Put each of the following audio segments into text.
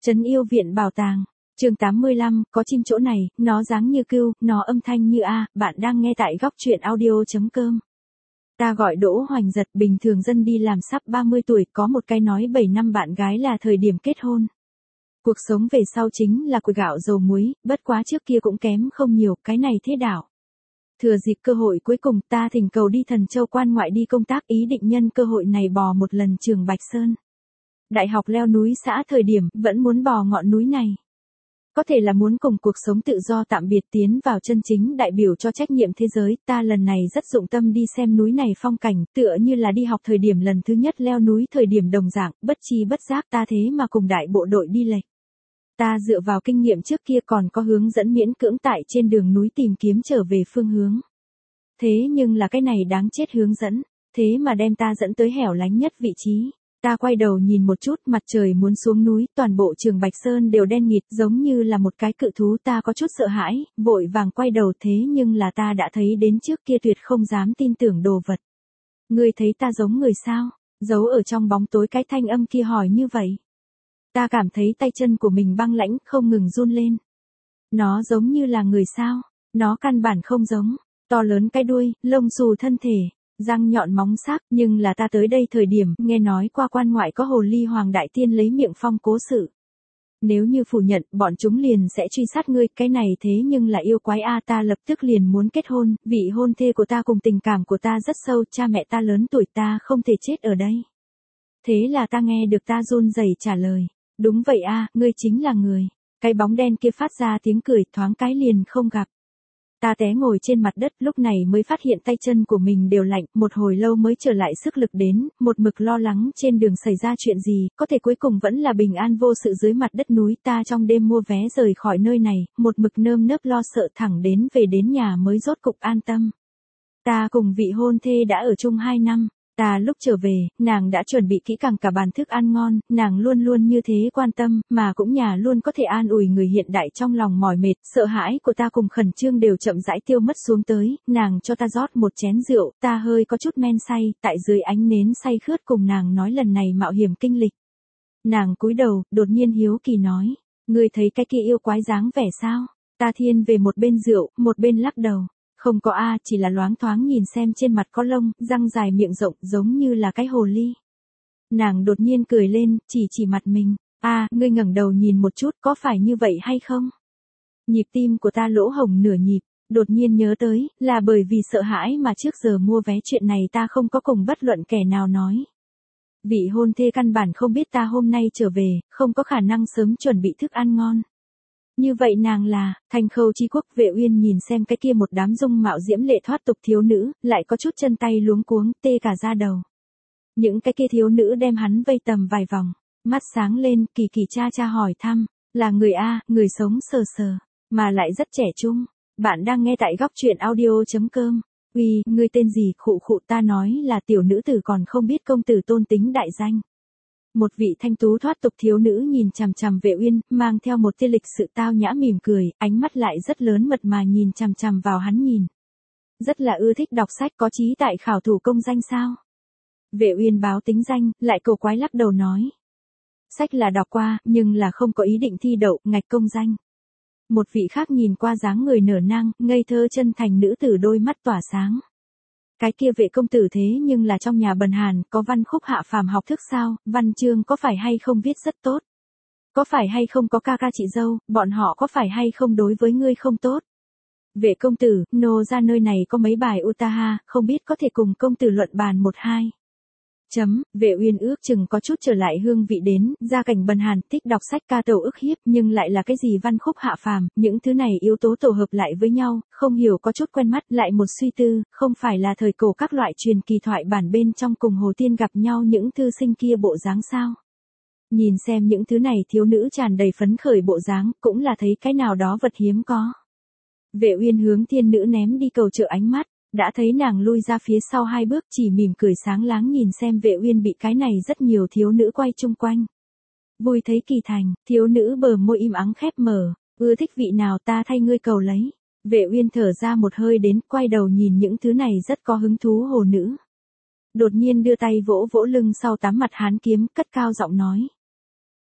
Trấn yêu viện bảo tàng. Chương 85, có chim chỗ này, nó dáng như cừu, nó âm thanh như a, bạn đang nghe tại góc truyện audio.com. Ta gọi Đỗ Hoành Giật, bình thường dân đi làm sắp 30 tuổi, có một cái nói 7 năm bạn gái là thời điểm kết hôn. Cuộc sống về sau chính là củi gạo dầu muối, bất quá trước kia cũng kém không nhiều, cái này thế đảo. Thừa dịp cơ hội cuối cùng, ta thỉnh cầu đi Thần Châu quan ngoại đi công tác, ý định nhân cơ hội này bò một lần Trường Bạch Sơn. Đại học leo núi xã thời điểm, vẫn muốn bò ngọn núi này. Có thể là muốn cùng cuộc sống tự do tạm biệt tiến vào chân chính đại biểu cho trách nhiệm thế giới, ta lần này rất dụng tâm đi xem núi này phong cảnh, tựa như là đi học thời điểm lần thứ nhất leo núi thời điểm đồng dạng, bất chi bất giác ta thế mà cùng đại bộ đội đi lệch. Ta dựa vào kinh nghiệm trước kia còn có hướng dẫn miễn cưỡng tại trên đường núi tìm kiếm trở về phương hướng. Thế nhưng là cái này đáng chết hướng dẫn, thế mà đem ta dẫn tới hẻo lánh nhất vị trí. Ta quay đầu nhìn một chút, mặt trời muốn xuống núi, toàn bộ Trường Bạch Sơn đều đen nghịt, giống như là một cái cự thú, ta có chút sợ hãi, vội vàng quay đầu, thế nhưng là ta đã thấy đến trước kia tuyệt không dám tin tưởng đồ vật. Ngươi thấy ta giống người sao? Giấu ở trong bóng tối cái thanh âm kia hỏi như vậy. Ta cảm thấy tay chân của mình băng lãnh, không ngừng run lên. Nó giống như là người sao? Nó căn bản không giống, to lớn cái đuôi, lông xù thân thể. Răng nhọn móng sắc, nhưng là ta tới đây thời điểm, nghe nói qua quan ngoại có hồ ly hoàng đại tiên lấy miệng phong cố sự. Nếu như phủ nhận, bọn chúng liền sẽ truy sát ngươi, cái này thế nhưng là yêu quái a, ta lập tức liền muốn kết hôn, vị hôn thê của ta cùng tình cảm của ta rất sâu, cha mẹ ta lớn tuổi, ta không thể chết ở đây. Thế là ta nghe được ta run rẩy trả lời, đúng vậy a, ngươi chính là người. Cái bóng đen kia phát ra tiếng cười, thoáng cái liền không gặp. Ta té ngồi trên mặt đất, lúc này mới phát hiện tay chân của mình đều lạnh, một hồi lâu mới trở lại sức lực đến, một mực lo lắng trên đường xảy ra chuyện gì, có thể cuối cùng vẫn là bình an vô sự dưới mặt đất núi, ta trong đêm mua vé rời khỏi nơi này, một mực nơm nớp lo sợ thẳng đến về đến nhà mới rốt cục an tâm. Ta cùng vị hôn thê đã ở chung 2 năm. Ta lúc trở về, nàng đã chuẩn bị kỹ càng cả bàn thức ăn ngon, nàng luôn luôn như thế quan tâm, mà cũng nhà luôn có thể an ủi người hiện đại trong lòng mỏi mệt, sợ hãi của ta cùng khẩn trương đều chậm rãi tiêu mất xuống tới, nàng cho ta rót một chén rượu, ta hơi có chút men say, tại dưới ánh nến say khướt cùng nàng nói lần này mạo hiểm kinh lịch. Nàng cúi đầu, đột nhiên hiếu kỳ nói, ngươi thấy cái kia yêu quái dáng vẻ sao? Ta thiên về một bên rượu, một bên lắc đầu. Không có a, chỉ là loáng thoáng nhìn xem trên mặt có lông, răng dài miệng rộng, giống như là cái hồ ly. Nàng đột nhiên cười lên, chỉ mặt mình, ngươi ngẩng đầu nhìn một chút, có phải như vậy hay không? Nhịp tim của ta lỗ hổng nửa nhịp, đột nhiên nhớ tới, là bởi vì sợ hãi mà trước giờ mua vé chuyện này ta không có cùng bất luận kẻ nào nói. Vị hôn thê căn bản không biết ta hôm nay trở về, không có khả năng sớm chuẩn bị thức ăn ngon. Như vậy nàng là, Thanh Khâu Chi Quốc. Vệ Uyên nhìn xem cái kia một đám dung mạo diễm lệ thoát tục thiếu nữ, lại có chút chân tay luống cuống, tê cả da đầu. Những cái kia thiếu nữ đem hắn vây tầm vài vòng, mắt sáng lên, kỳ kỳ cha hỏi thăm, là người a, người sống sờ sờ, mà lại rất trẻ trung. Bạn đang nghe tại góc truyện audio.com. Uy, ngươi tên gì? Khụ khụ, ta nói là tiểu nữ tử còn không biết công tử tôn tính đại danh. Một vị thanh tú thoát tục thiếu nữ nhìn chằm chằm Vệ Uyên, mang theo một tia lịch sự tao nhã mỉm cười, ánh mắt lại rất lớn mật mà nhìn chằm chằm vào hắn nhìn. Rất là ưa thích đọc sách, có chí tại khảo thủ công danh sao? Vệ Uyên báo tính danh, lại cầu quái lắc đầu nói. Sách là đọc qua, nhưng là không có ý định thi đậu, ngạch công danh. Một vị khác nhìn qua dáng người nở nang, ngây thơ chân thành nữ tử đôi mắt tỏa sáng. Cái kia Vệ công tử thế nhưng là trong nhà bần hàn, có văn khúc hạ phàm học thức sao, văn chương có phải hay không viết rất tốt? Có phải hay không có ca chị dâu, bọn họ có phải hay không đối với ngươi không tốt? Vệ công tử, nô ra nơi này có mấy bài Utaha, không biết có thể cùng công tử luận bàn 1-2. Vệ Uyên ước chừng có chút trở lại hương vị đến, gia cảnh bần hàn, thích đọc sách ca tẩu ức hiếp, nhưng lại là cái gì văn khúc hạ phàm, những thứ này yếu tố tổ hợp lại với nhau, không hiểu có chút quen mắt, lại một suy tư, không phải là thời cổ các loại truyền kỳ thoại bản bên trong cùng Hồ Tiên gặp nhau những thư sinh kia bộ dáng sao? Nhìn xem những thứ này thiếu nữ tràn đầy phấn khởi bộ dáng, cũng là thấy cái nào đó vật hiếm có. Vệ Uyên hướng thiên nữ ném đi cầu trợ ánh mắt. Đã thấy nàng lui ra phía sau 2 bước, chỉ mỉm cười sáng láng nhìn xem Vệ Uyên bị cái này rất nhiều thiếu nữ quay chung quanh. Vui thấy kỳ thành, thiếu nữ bờ môi im ắng khép mở, ưa thích vị nào ta thay ngươi cầu lấy. Vệ Uyên thở ra một hơi đến, quay đầu nhìn những thứ này rất có hứng thú hồ nữ. Đột nhiên đưa tay vỗ vỗ lưng sau 8 mặt hán kiếm, cất cao giọng nói.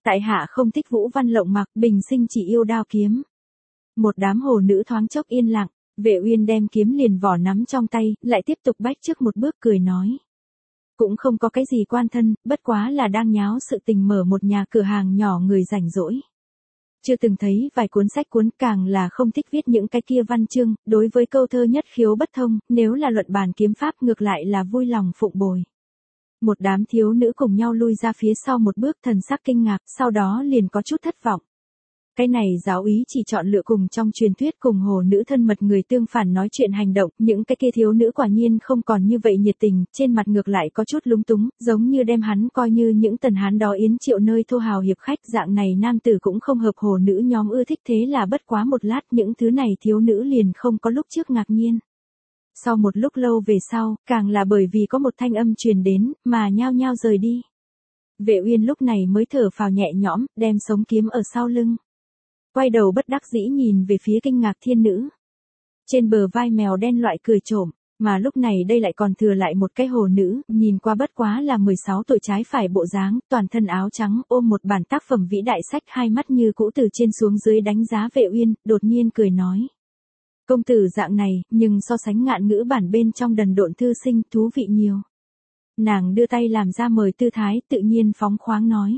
Tại hạ không thích vũ văn lộng mặc, bình sinh chỉ yêu đao kiếm. Một đám hồ nữ thoáng chốc yên lặng, Vệ Uyên đem kiếm liền vỏ nắm trong tay, lại tiếp tục bách trước một bước cười nói. Cũng không có cái gì quan thân, bất quá là đang nháo sự tình mở một nhà cửa hàng nhỏ người rảnh rỗi. Chưa từng thấy vài cuốn sách cuốn, càng là không thích viết những cái kia văn chương, đối với câu thơ nhất khiếu bất thông, nếu là luận bàn kiếm pháp ngược lại là vui lòng phụng bồi. Một đám thiếu nữ cùng nhau lui ra phía sau một bước, thần sắc kinh ngạc, sau đó liền có chút thất vọng. Cái này giáo úy chỉ chọn lựa cùng trong truyền thuyết cùng hồ nữ thân mật người tương phản nói chuyện hành động, những cái kia thiếu nữ quả nhiên không còn như vậy nhiệt tình, trên mặt ngược lại có chút lúng túng, giống như đem hắn coi như những tần hán đó yến triệu nơi thô hào hiệp khách, dạng này nam tử cũng không hợp hồ nữ nhóm ưa thích, thế là bất quá một lát những thứ này thiếu nữ liền không có lúc trước ngạc nhiên. Sau một lúc lâu về sau, càng là bởi vì có một thanh âm truyền đến, mà nhao nhao rời đi. Vệ Uyên lúc này mới thở phào nhẹ nhõm, đem sống kiếm ở sau lưng. Quay đầu bất đắc dĩ nhìn về phía kinh ngạc thiên nữ. Trên bờ vai mèo đen loại cười trộm, mà lúc này đây lại còn thừa lại một cái hồ nữ, nhìn qua bất quá là 16 tuổi trái phải bộ dáng, toàn thân áo trắng, ôm một bản tác phẩm vĩ đại sách, hai mắt như cũ từ trên xuống dưới đánh giá Vệ Uyên, đột nhiên cười nói. Công tử dạng này, nhưng so sánh ngạn ngữ bản bên trong đần độn thư sinh thú vị nhiều. Nàng đưa tay làm ra mời tư thái, tự nhiên phóng khoáng nói.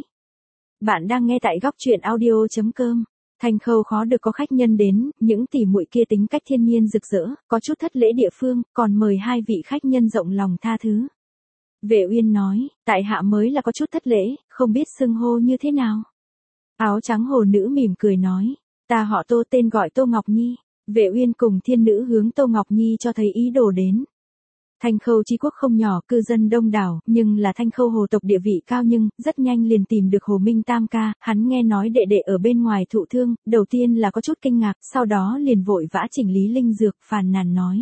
Bạn đang nghe tại góc truyện audio.com. Thanh Khâu khó được có khách nhân đến, những tỷ muội kia tính cách thiên nhiên rực rỡ, có chút thất lễ địa phương, còn mời hai vị khách nhân rộng lòng tha thứ. Vệ Uyên nói, tại hạ mới là có chút thất lễ, không biết xưng hô như thế nào. Áo trắng hồ nữ mỉm cười nói, ta họ Tô, tên gọi Tô Ngọc Nhi. Vệ Uyên cùng thiên nữ hướng Tô Ngọc Nhi cho thấy ý đồ đến. Thanh Khâu chi quốc không nhỏ, cư dân đông đảo, nhưng là Thanh Khâu hồ tộc địa vị cao, nhưng rất nhanh liền tìm được Hồ Minh Tam ca, hắn nghe nói đệ đệ ở bên ngoài thụ thương, đầu tiên là có chút kinh ngạc, sau đó liền vội vã chỉnh lý linh dược, phàn nàn nói.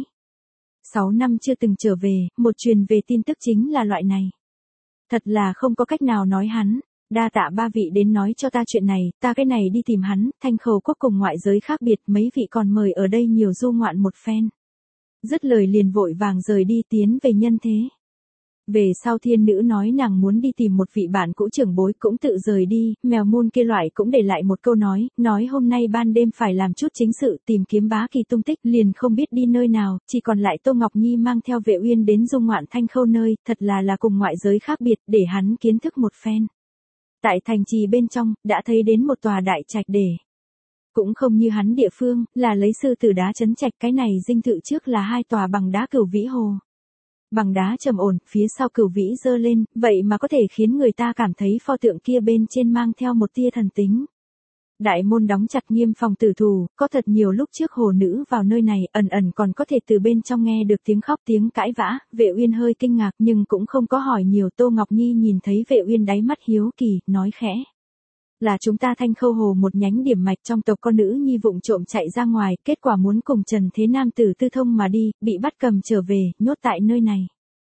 6 năm chưa từng trở về, một truyền về tin tức chính là loại này. Thật là không có cách nào nói hắn. Đa tạ ba vị đến nói cho ta chuyện này, ta cái này đi tìm hắn. Thanh Khâu quốc cùng ngoại giới khác biệt, mấy vị còn mời ở đây nhiều du ngoạn một phen. Dứt lời liền vội vàng rời đi, tiến về nhân thế. Về sau thiên nữ nói nàng muốn đi tìm một vị bạn cũ trưởng bối, cũng tự rời đi. Mèo môn kia loại cũng để lại một câu nói hôm nay ban đêm phải làm chút chính sự, tìm kiếm bá kỳ tung tích, liền không biết đi nơi nào, chỉ còn lại Tô Ngọc Nhi mang theo Vệ Uyên đến du ngoạn Thanh Khâu nơi, thật là cùng ngoại giới khác biệt, để hắn kiến thức một phen. Tại thành trì bên trong, đã thấy đến một tòa đại trạch để. Cũng không như hắn địa phương, là lấy sư tử đá trấn trạch, cái này dinh thự trước là hai tòa bằng đá cửu vĩ hồ. Bằng đá trầm ổn, phía sau cửu vĩ dơ lên, vậy mà có thể khiến người ta cảm thấy pho tượng kia bên trên mang theo một tia thần tính. Đại môn đóng chặt nghiêm phòng tử thủ, có thật nhiều lúc trước hồ nữ vào nơi này, ẩn ẩn còn có thể từ bên trong nghe được tiếng khóc tiếng cãi vã. Vệ Uyên hơi kinh ngạc nhưng cũng không có hỏi nhiều. Tô Ngọc Nhi nhìn thấy Vệ Uyên đáy mắt hiếu kỳ, nói khẽ. Là chúng ta Thanh Khâu hồ một nhánh điểm mạch trong tộc, con nữ nhi vụng trộm chạy ra ngoài, kết quả muốn cùng Trần Thế Nam tử Tư Thông mà đi, bị bắt cầm trở về, nhốt tại nơi này.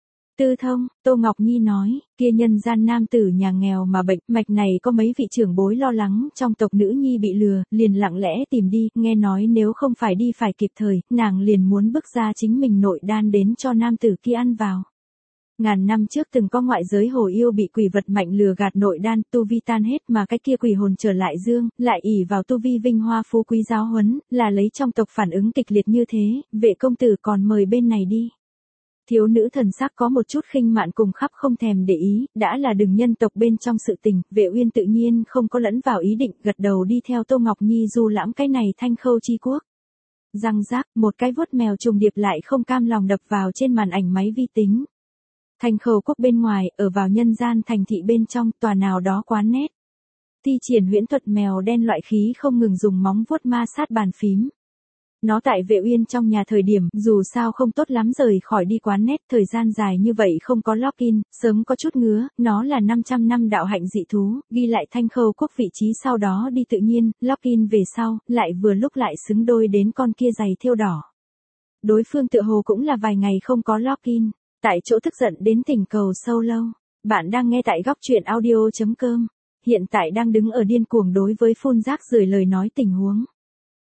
Tư Thông, Tô Ngọc Nhi nói, kia nhân gian nam tử nhà nghèo mà bệnh, mạch này có mấy vị trưởng bối lo lắng trong tộc nữ nhi bị lừa, liền lặng lẽ tìm đi, nghe nói nếu không phải đi phải kịp thời, nàng liền muốn bước ra chính mình nội đan đến cho nam tử kia ăn vào. Ngàn năm trước từng có ngoại giới hồ yêu bị quỷ vật mạnh lừa gạt nội đan, tu vi tan hết mà cái kia quỷ hồn trở lại dương, lại ỷ vào tu vi vinh hoa phú quý giáo huấn, là lấy trong tộc phản ứng kịch liệt như thế, Vệ công tử còn mời bên này đi. Thiếu nữ thần sắc có một chút khinh mạn cùng khắp không thèm để ý, đã là đừng nhân tộc bên trong sự tình, Vệ Uyên tự nhiên không có lẫn vào ý định, gật đầu đi theo Tô Ngọc Nhi du lãm cái này Thanh Khâu chi quốc. Răng rác, một cái vuốt mèo trùng điệp lại không cam lòng đập vào trên màn ảnh máy vi tính. Thanh Khâu quốc bên ngoài, ở vào nhân gian thành thị bên trong, tòa nào đó quán nét. Thi triển huyễn thuật mèo đen loại khí không ngừng dùng móng vuốt ma sát bàn phím. Nó tại Vệ Uyên trong nhà thời điểm, dù sao không tốt lắm rời khỏi đi quán nét, thời gian dài như vậy không có login, sớm có chút ngứa, nó là 500 năm đạo hạnh dị thú, ghi lại Thanh Khâu quốc vị trí sau đó đi tự nhiên, login về sau, lại vừa lúc lại xứng đôi đến con kia giày thêu đỏ. Đối phương tựa hồ cũng là vài ngày không có login. Tại chỗ tức giận đến thỉnh cầu sâu lâu. Bạn đang nghe tại góc truyện audio.com. Hiện tại đang đứng ở điên cuồng đối với phun rác rưởi lời nói tình huống.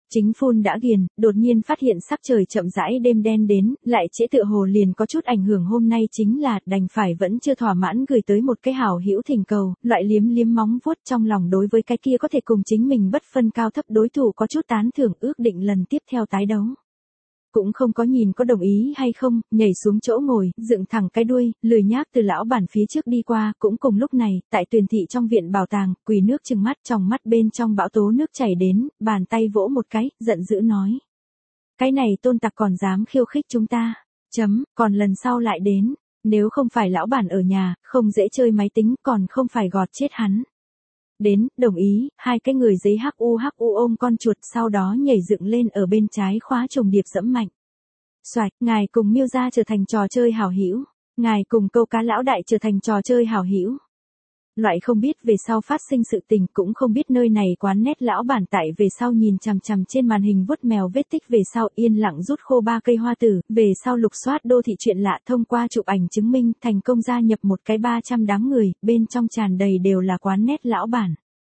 Chính phun đã ghiền, đột nhiên phát hiện sắc trời chậm rãi đêm đen đến, lại trễ tựa hồ liền có chút ảnh hưởng hôm nay chính là đành phải vẫn chưa thỏa mãn gửi tới một cái hảo hữu thỉnh cầu, loại liếm liếm móng vuốt trong lòng đối với cái kia có thể cùng chính mình bất phân cao thấp đối thủ có chút tán thưởng ước định lần tiếp theo tái đấu. Cũng không có nhìn có đồng ý hay không, nhảy xuống chỗ ngồi, dựng thẳng cái đuôi, lười nhác từ lão bản phía trước đi qua, cũng cùng lúc này, tại Tuyền thị trong viện bảo tàng, quỳ nước trừng mắt trong mắt bên trong bão tố nước chảy đến, bàn tay vỗ một cái, giận dữ nói. Cái này tôn tặc còn dám khiêu khích chúng ta, còn lần sau lại đến, nếu không phải lão bản ở nhà, không dễ chơi máy tính còn không phải gọt chết hắn. Đến, đồng ý, hai cái người giấy hắc u ôm con chuột sau đó nhảy dựng lên ở bên trái khóa trùng điệp dẫm mạnh. Xoạch, ngài cùng Miêu gia trở thành trò chơi hảo hữu, ngài cùng câu cá lão đại trở thành trò chơi hảo hữu. Loại không biết về sau phát sinh sự tình cũng không biết nơi này quán nét lão bản tại về sau nhìn chằm chằm trên màn hình vuốt mèo vết tích về sau yên lặng rút khô 3 cây hoa tử, về sau lục soát đô thị chuyện lạ thông qua chụp ảnh chứng minh thành công gia nhập một cái 300 đám người, bên trong tràn đầy đều là quán nét lão bản.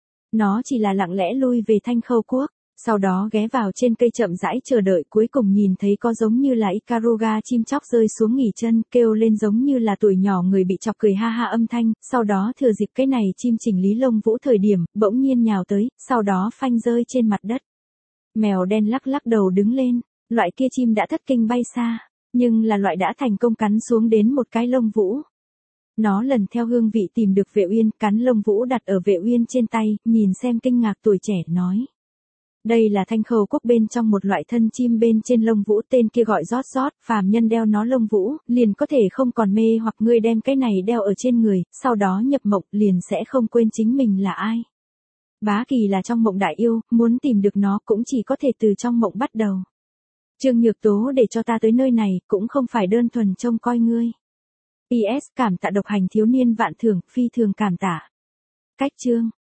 Nó chỉ là lặng lẽ lui về Thanh Khâu Quốc, sau đó ghé vào trên cây chậm rãi chờ đợi cuối cùng nhìn thấy có giống như là Ikaruga chim chóc rơi xuống nghỉ chân kêu lên giống như là tuổi nhỏ người bị chọc cười ha ha âm thanh, sau đó thừa dịp cái này chim chỉnh lý lông vũ thời điểm, bỗng nhiên nhào tới, sau đó phanh rơi trên mặt đất. Mèo đen lắc lắc đầu đứng lên, loại kia chim đã thất kinh bay xa, nhưng là loại đã thành công cắn xuống đến một cái lông vũ. Nó lần theo hương vị tìm được Vệ Uyên, cắn lông vũ đặt ở Vệ Uyên trên tay, nhìn xem kinh ngạc tuổi trẻ nói. Đây là Thanh Khâu Quốc bên trong một loại thân chim bên trên lông vũ tên kia gọi rót rót, phàm nhân đeo nó lông vũ, liền có thể không còn mê hoặc ngươi đem cái này đeo ở trên người, sau đó nhập mộng liền sẽ không quên chính mình là ai. Bá Kỳ là trong mộng đại yêu, muốn tìm được nó cũng chỉ có thể từ trong mộng bắt đầu. Trương Nhược Tố để cho ta tới nơi này, cũng không phải đơn thuần trông coi ngươi. PS cảm tạ độc hành thiếu niên vạn thưởng, phi thường cảm tạ. Cách chương